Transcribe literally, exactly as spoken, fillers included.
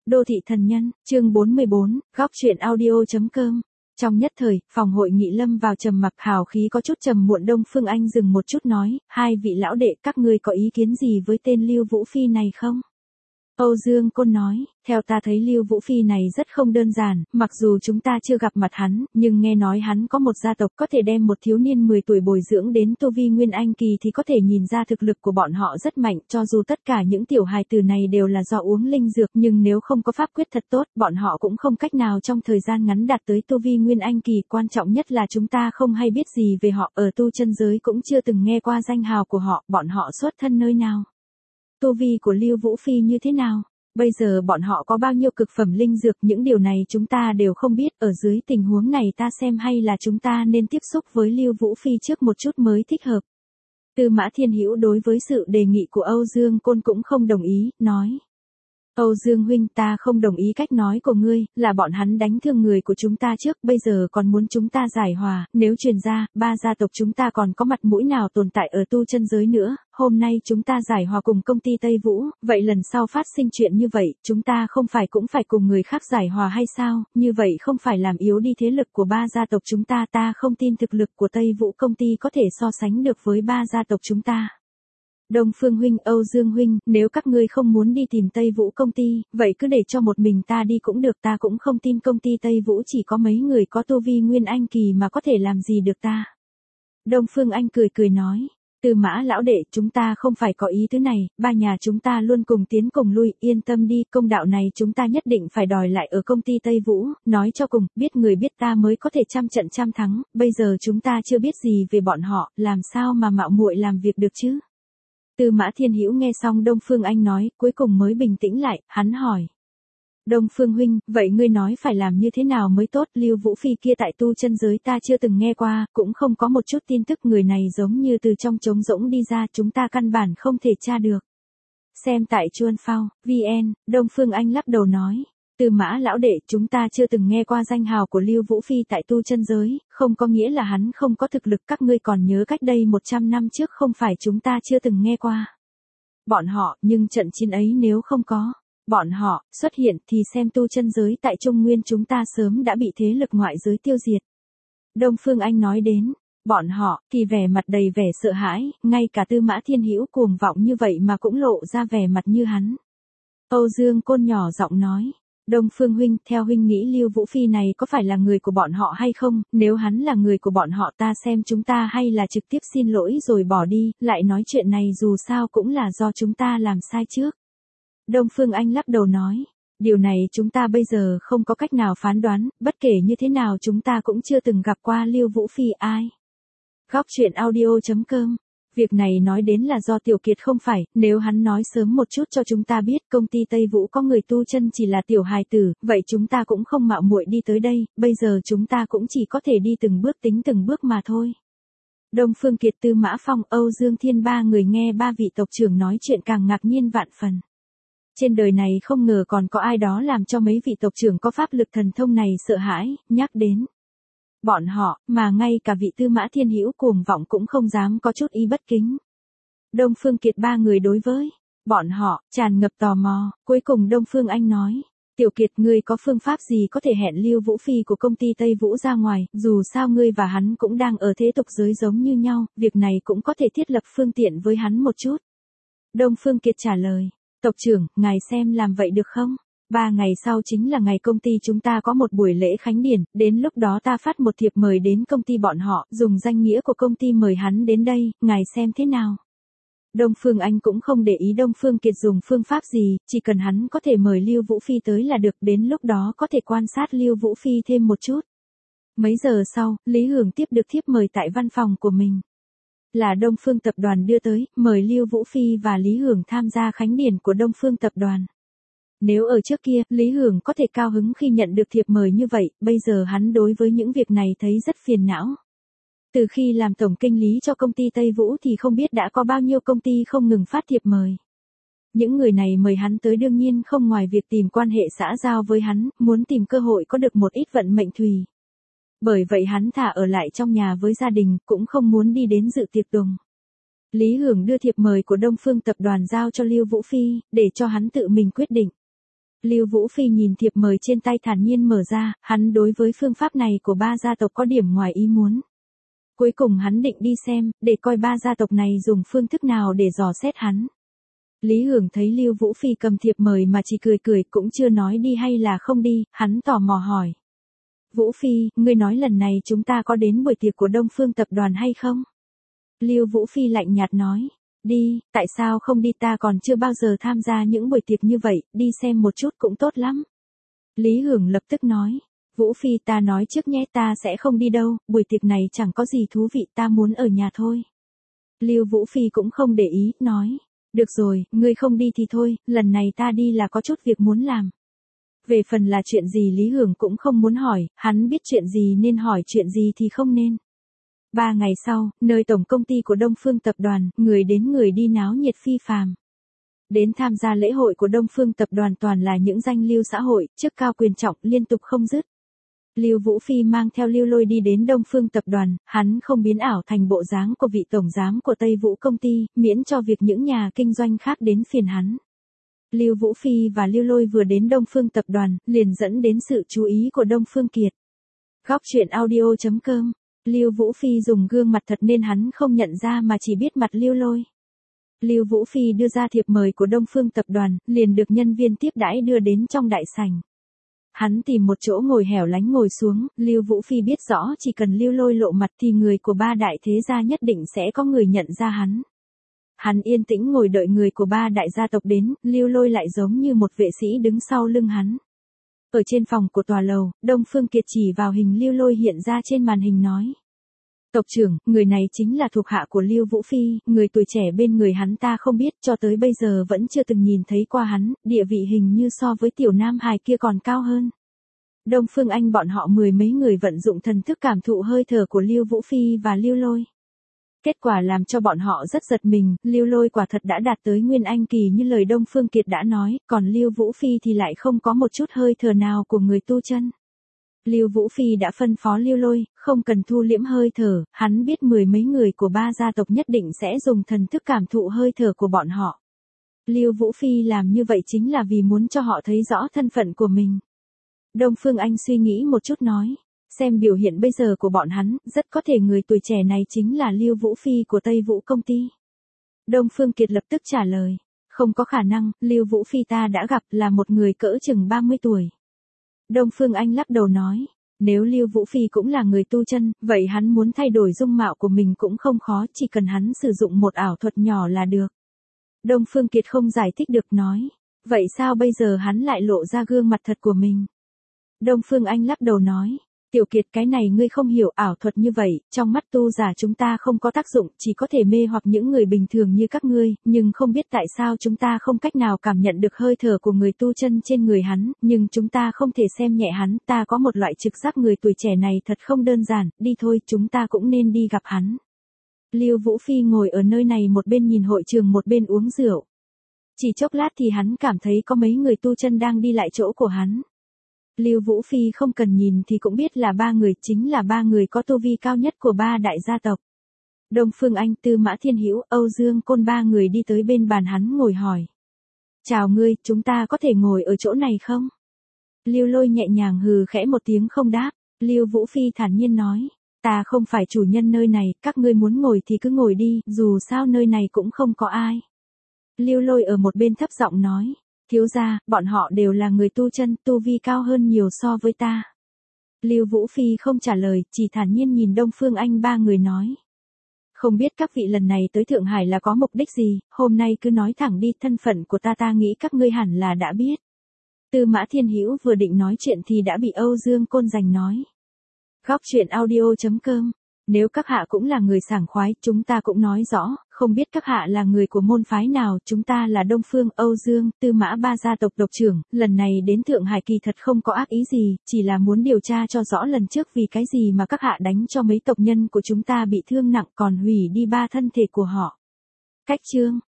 Đô thị thần nhân, chương bốn mươi bốn, góc truyện audio.com. Trong nhất thời, phòng hội nghị lâm vào trầm mặc, hào khí có chút trầm muộn. Đông Phương Anh dừng một chút nói, hai vị lão đệ, các ngươi có ý kiến gì với tên Lưu Vũ Phi này không? Âu Dương Côn nói, theo ta thấy Lưu Vũ Phi này rất không đơn giản, mặc dù chúng ta chưa gặp mặt hắn, nhưng nghe nói hắn có một gia tộc có thể đem một thiếu niên mười tuổi bồi dưỡng đến tu vi Nguyên Anh kỳ thì có thể nhìn ra thực lực của bọn họ rất mạnh, cho dù tất cả những tiểu hài tử này đều là do uống linh dược, nhưng nếu không có pháp quyết thật tốt, bọn họ cũng không cách nào trong thời gian ngắn đạt tới tu vi Nguyên Anh kỳ. Quan trọng nhất là chúng ta không hay biết gì về họ, ở tu chân giới cũng chưa từng nghe qua danh hào của họ, bọn họ xuất thân nơi nào? Tu vi của Lưu Vũ Phi như thế nào? Bây giờ bọn họ có bao nhiêu cực phẩm linh dược, những điều này chúng ta đều không biết. Ở dưới tình huống này ta xem hay là chúng ta nên tiếp xúc với Lưu Vũ Phi trước một chút mới thích hợp. Tư Mã Thiên Hữu đối với sự đề nghị của Âu Dương Côn cũng không đồng ý, nói. Âu Dương huynh, ta không đồng ý cách nói của ngươi, là bọn hắn đánh thương người của chúng ta trước, bây giờ còn muốn chúng ta giải hòa, nếu truyền ra, ba gia tộc chúng ta còn có mặt mũi nào tồn tại ở tu chân giới nữa. Hôm nay chúng ta giải hòa cùng công ty Tây Vũ, vậy lần sau phát sinh chuyện như vậy, chúng ta không phải cũng phải cùng người khác giải hòa hay sao? Như vậy không phải làm yếu đi thế lực của ba gia tộc chúng ta. Ta không tin thực lực của Tây Vũ công ty có thể so sánh được với ba gia tộc chúng ta. Đông Phương huynh, Âu Dương huynh, nếu các ngươi không muốn đi tìm Tây Vũ công ty, vậy cứ để cho một mình ta đi cũng được. Ta cũng không tin công ty Tây Vũ chỉ có mấy người có tu vi Nguyên Anh kỳ mà có thể làm gì được ta. Đông Phương Anh cười cười nói, Tư Mã lão đệ, chúng ta không phải có ý thứ này, ba nhà chúng ta luôn cùng tiến cùng lui, yên tâm đi, công đạo này chúng ta nhất định phải đòi lại ở công ty Tây Vũ. Nói cho cùng, biết người biết ta mới có thể trăm trận trăm thắng, bây giờ chúng ta chưa biết gì về bọn họ, làm sao mà mạo muội làm việc được chứ? Tư Mã Thiên Hữu nghe xong Đông Phương Anh nói, cuối cùng mới bình tĩnh lại, hắn hỏi. Đông Phương huynh, vậy ngươi nói phải làm như thế nào mới tốt? Lưu Vũ Phi kia tại tu chân giới ta chưa từng nghe qua, cũng không có một chút tin tức, người này giống như từ trong trống rỗng đi ra, chúng ta căn bản không thể tra được. Xem tại Chuan Phao, vn, Đông Phương Anh lắc đầu nói. Tư Mã lão đệ, chúng ta chưa từng nghe qua danh hào của Lưu Vũ Phi tại tu chân giới, không có nghĩa là hắn không có thực lực. Các ngươi còn nhớ cách đây một trăm năm trước không phải chúng ta chưa từng nghe qua bọn họ, nhưng trận chiến ấy nếu không có bọn họ xuất hiện thì xem tu chân giới tại Trung Nguyên chúng ta sớm đã bị thế lực ngoại giới tiêu diệt. Đông Phương Anh nói đến bọn họ thì vẻ mặt đầy vẻ sợ hãi, ngay cả Tư Mã Thiên Hữu cuồng vọng như vậy mà cũng lộ ra vẻ mặt như hắn. Âu Dương Côn nhỏ giọng nói. Đông Phương huynh, theo huynh nghĩ Lưu Vũ Phi này có phải là người của bọn họ hay không? Nếu hắn là người của bọn họ, ta xem chúng ta hay là trực tiếp xin lỗi rồi bỏ đi, lại nói chuyện này dù sao cũng là do chúng ta làm sai trước. Đông Phương Anh lắc đầu nói, điều này chúng ta bây giờ không có cách nào phán đoán, bất kể như thế nào chúng ta cũng chưa từng gặp qua Lưu Vũ Phi ai. Góc truyện audio.com. Việc này nói đến là do Tiểu Kiệt không phải, nếu hắn nói sớm một chút cho chúng ta biết công ty Tây Vũ có người tu chân chỉ là tiểu hài tử, vậy chúng ta cũng không mạo muội đi tới đây, bây giờ chúng ta cũng chỉ có thể đi từng bước tính từng bước mà thôi. Đông Phương Kiệt, Tư Mã Phong, Âu Dương Thiên ba người nghe ba vị tộc trưởng nói chuyện càng ngạc nhiên vạn phần. Trên đời này không ngờ còn có ai đó làm cho mấy vị tộc trưởng có pháp lực thần thông này sợ hãi, nhắc đến bọn họ, mà ngay cả vị Tư Mã Thiên Hữu cuồng vọng cũng không dám có chút ý bất kính. Đông Phương Kiệt ba người đối với bọn họ tràn ngập tò mò, cuối cùng Đông Phương Anh nói, Tiểu Kiệt, ngươi có phương pháp gì có thể hẹn Lưu Vũ Phi của công ty Tây Vũ ra ngoài, dù sao ngươi và hắn cũng đang ở thế tục giới giống như nhau, việc này cũng có thể thiết lập phương tiện với hắn một chút. Đông Phương Kiệt trả lời, tộc trưởng, ngài xem làm vậy được không? Ba ngày sau chính là ngày công ty chúng ta có một buổi lễ khánh điển, đến lúc đó ta phát một thiệp mời đến công ty bọn họ, dùng danh nghĩa của công ty mời hắn đến đây, ngài xem thế nào? Đông Phương Anh cũng không để ý Đông Phương Kiệt dùng phương pháp gì, chỉ cần hắn có thể mời Lưu Vũ Phi tới là được, đến lúc đó có thể quan sát Lưu Vũ Phi thêm một chút. Mấy giờ sau, Lý Hưởng tiếp được thiếp mời tại văn phòng của mình. Là Đông Phương Tập đoàn đưa tới, mời Lưu Vũ Phi và Lý Hưởng tham gia khánh điển của Đông Phương Tập đoàn. Nếu ở trước kia, Lý Hưởng có thể cao hứng khi nhận được thiệp mời như vậy, bây giờ hắn đối với những việc này thấy rất phiền não. Từ khi làm tổng kinh lý cho công ty Tây Vũ thì không biết đã có bao nhiêu công ty không ngừng phát thiệp mời. Những người này mời hắn tới đương nhiên không ngoài việc tìm quan hệ xã giao với hắn, muốn tìm cơ hội có được một ít vận mệnh thùy. Bởi vậy hắn thả ở lại trong nhà với gia đình, cũng không muốn đi đến dự tiệc tùng. Lý Hưởng đưa thiệp mời của Đông Phương Tập đoàn giao cho Lưu Vũ Phi, để cho hắn tự mình quyết định. Lưu Vũ Phi nhìn thiệp mời trên tay thản nhiên mở ra, hắn đối với phương pháp này của ba gia tộc có điểm ngoài ý muốn. Cuối cùng hắn định đi xem, để coi ba gia tộc này dùng phương thức nào để dò xét hắn. Lý Hưởng thấy Lưu Vũ Phi cầm thiệp mời mà chỉ cười cười cũng chưa nói đi hay là không đi, hắn tò mò hỏi. Vũ Phi, ngươi nói lần này chúng ta có đến buổi tiệc của Đông Phương tập đoàn hay không? Lưu Vũ Phi lạnh nhạt nói. Đi, tại sao không đi, ta còn chưa bao giờ tham gia những buổi tiệc như vậy, đi xem một chút cũng tốt lắm. Lý Hưởng lập tức nói. Vũ Phi, ta nói trước nhé, ta sẽ không đi đâu, buổi tiệc này chẳng có gì thú vị, ta muốn ở nhà thôi. Lưu Vũ Phi cũng không để ý, nói. Được rồi, ngươi không đi thì thôi, lần này ta đi là có chút việc muốn làm. Về phần là chuyện gì Lý Hưởng cũng không muốn hỏi, hắn biết chuyện gì nên hỏi, chuyện gì thì không nên. Ba ngày sau, nơi tổng công ty của Đông Phương tập đoàn, người đến người đi náo nhiệt phi phàm. Đến tham gia lễ hội của Đông Phương tập đoàn toàn là những danh lưu xã hội, chức cao quyền trọng liên tục không dứt. Lưu Vũ Phi mang theo Lưu Lôi đi đến Đông Phương tập đoàn, hắn không biến ảo thành bộ dáng của vị tổng giám của Tây Vũ công ty, miễn cho việc những nhà kinh doanh khác đến phiền hắn. Lưu Vũ Phi và Lưu Lôi vừa đến Đông Phương tập đoàn, liền dẫn đến sự chú ý của Đông Phương Kiệt. Góc truyện audio chấm com. Lưu Vũ Phi dùng gương mặt thật nên hắn không nhận ra mà chỉ biết mặt Lưu Lôi. Lưu Vũ Phi đưa ra thiệp mời của Đông Phương tập đoàn, liền được nhân viên tiếp đãi đưa đến trong đại sảnh. Hắn tìm một chỗ ngồi hẻo lánh ngồi xuống, Lưu Vũ Phi biết rõ chỉ cần Lưu Lôi lộ mặt thì người của ba đại thế gia nhất định sẽ có người nhận ra hắn. Hắn yên tĩnh ngồi đợi người của ba đại gia tộc đến, Lưu Lôi lại giống như một vệ sĩ đứng sau lưng hắn. Ở trên phòng của tòa lầu, Đông Phương Kiệt chỉ vào hình Lưu Lôi hiện ra trên màn hình nói. Tộc trưởng, người này chính là thuộc hạ của Lưu Vũ Phi, người tuổi trẻ bên người hắn ta không biết, cho tới bây giờ vẫn chưa từng nhìn thấy qua hắn, địa vị hình như so với tiểu nam hài kia còn cao hơn. Đông Phương Anh bọn họ mười mấy người vận dụng thần thức cảm thụ hơi thở của Lưu Vũ Phi và Lưu Lôi. Kết quả làm cho bọn họ rất giật mình, Lưu Lôi quả thật đã đạt tới Nguyên Anh kỳ như lời Đông Phương Kiệt đã nói, còn Lưu Vũ Phi thì lại không có một chút hơi thở nào của người tu chân. Lưu Vũ Phi đã phân phó Lưu Lôi, không cần thu liễm hơi thở, hắn biết mười mấy người của ba gia tộc nhất định sẽ dùng thần thức cảm thụ hơi thở của bọn họ. Lưu Vũ Phi làm như vậy chính là vì muốn cho họ thấy rõ thân phận của mình. Đông Phương Anh suy nghĩ một chút nói, xem biểu hiện bây giờ của bọn hắn, rất có thể người tuổi trẻ này chính là Lưu Vũ Phi của Tây Vũ công ty. Đông Phương Kiệt lập tức trả lời, không có khả năng, Lưu Vũ Phi ta đã gặp là một người cỡ chừng ba mươi tuổi. Đông Phương Anh lắc đầu nói, nếu Lưu Vũ Phi cũng là người tu chân, vậy hắn muốn thay đổi dung mạo của mình cũng không khó, chỉ cần hắn sử dụng một ảo thuật nhỏ là được. Đông Phương Kiệt không giải thích được nói, vậy sao bây giờ hắn lại lộ ra gương mặt thật của mình? Đông Phương Anh lắc đầu nói, Tiểu Kiệt, cái này ngươi không hiểu, ảo thuật như vậy, trong mắt tu giả chúng ta không có tác dụng, chỉ có thể mê hoặc những người bình thường như các ngươi, nhưng không biết tại sao chúng ta không cách nào cảm nhận được hơi thở của người tu chân trên người hắn, nhưng chúng ta không thể xem nhẹ hắn, ta có một loại trực giác người tuổi trẻ này thật không đơn giản, đi thôi, chúng ta cũng nên đi gặp hắn. Lưu Vũ Phi ngồi ở nơi này một bên nhìn hội trường một bên uống rượu. Chỉ chốc lát thì hắn cảm thấy có mấy người tu chân đang đi lại chỗ của hắn. Lưu Vũ Phi không cần nhìn thì cũng biết là ba người, chính là ba người có tu vi cao nhất của ba đại gia tộc. Đông Phương Anh, Tư Mã Thiên Hữu, Âu Dương Côn ba người đi tới bên bàn hắn ngồi hỏi. Chào ngươi, chúng ta có thể ngồi ở chỗ này không? Lưu Lôi nhẹ nhàng hừ khẽ một tiếng không đáp. Lưu Vũ Phi thản nhiên nói, ta không phải chủ nhân nơi này, các ngươi muốn ngồi thì cứ ngồi đi, dù sao nơi này cũng không có ai. Lưu Lôi ở một bên thấp giọng nói. Thiếu gia, bọn họ đều là người tu chân, tu vi cao hơn nhiều so với ta. Lưu Vũ Phi không trả lời, chỉ thản nhiên nhìn Đông Phương Anh ba người nói. Không biết các vị lần này tới Thượng Hải là có mục đích gì, hôm nay cứ nói thẳng đi, thân phận của ta ta nghĩ các ngươi hẳn là đã biết. Tư Mã Thiên Hữu vừa định nói chuyện thì đã bị Âu Dương Côn giành nói. Góc truyện audio chấm com. Nếu các hạ cũng là người sảng khoái, chúng ta cũng nói rõ, không biết các hạ là người của môn phái nào, chúng ta là Đông Phương, Âu Dương, Tư Mã ba gia tộc tộc trưởng, lần này đến Thượng Hải kỳ thật không có ác ý gì, chỉ là muốn điều tra cho rõ lần trước vì cái gì mà các hạ đánh cho mấy tộc nhân của chúng ta bị thương nặng còn hủy đi ba thân thể của họ. Cách chương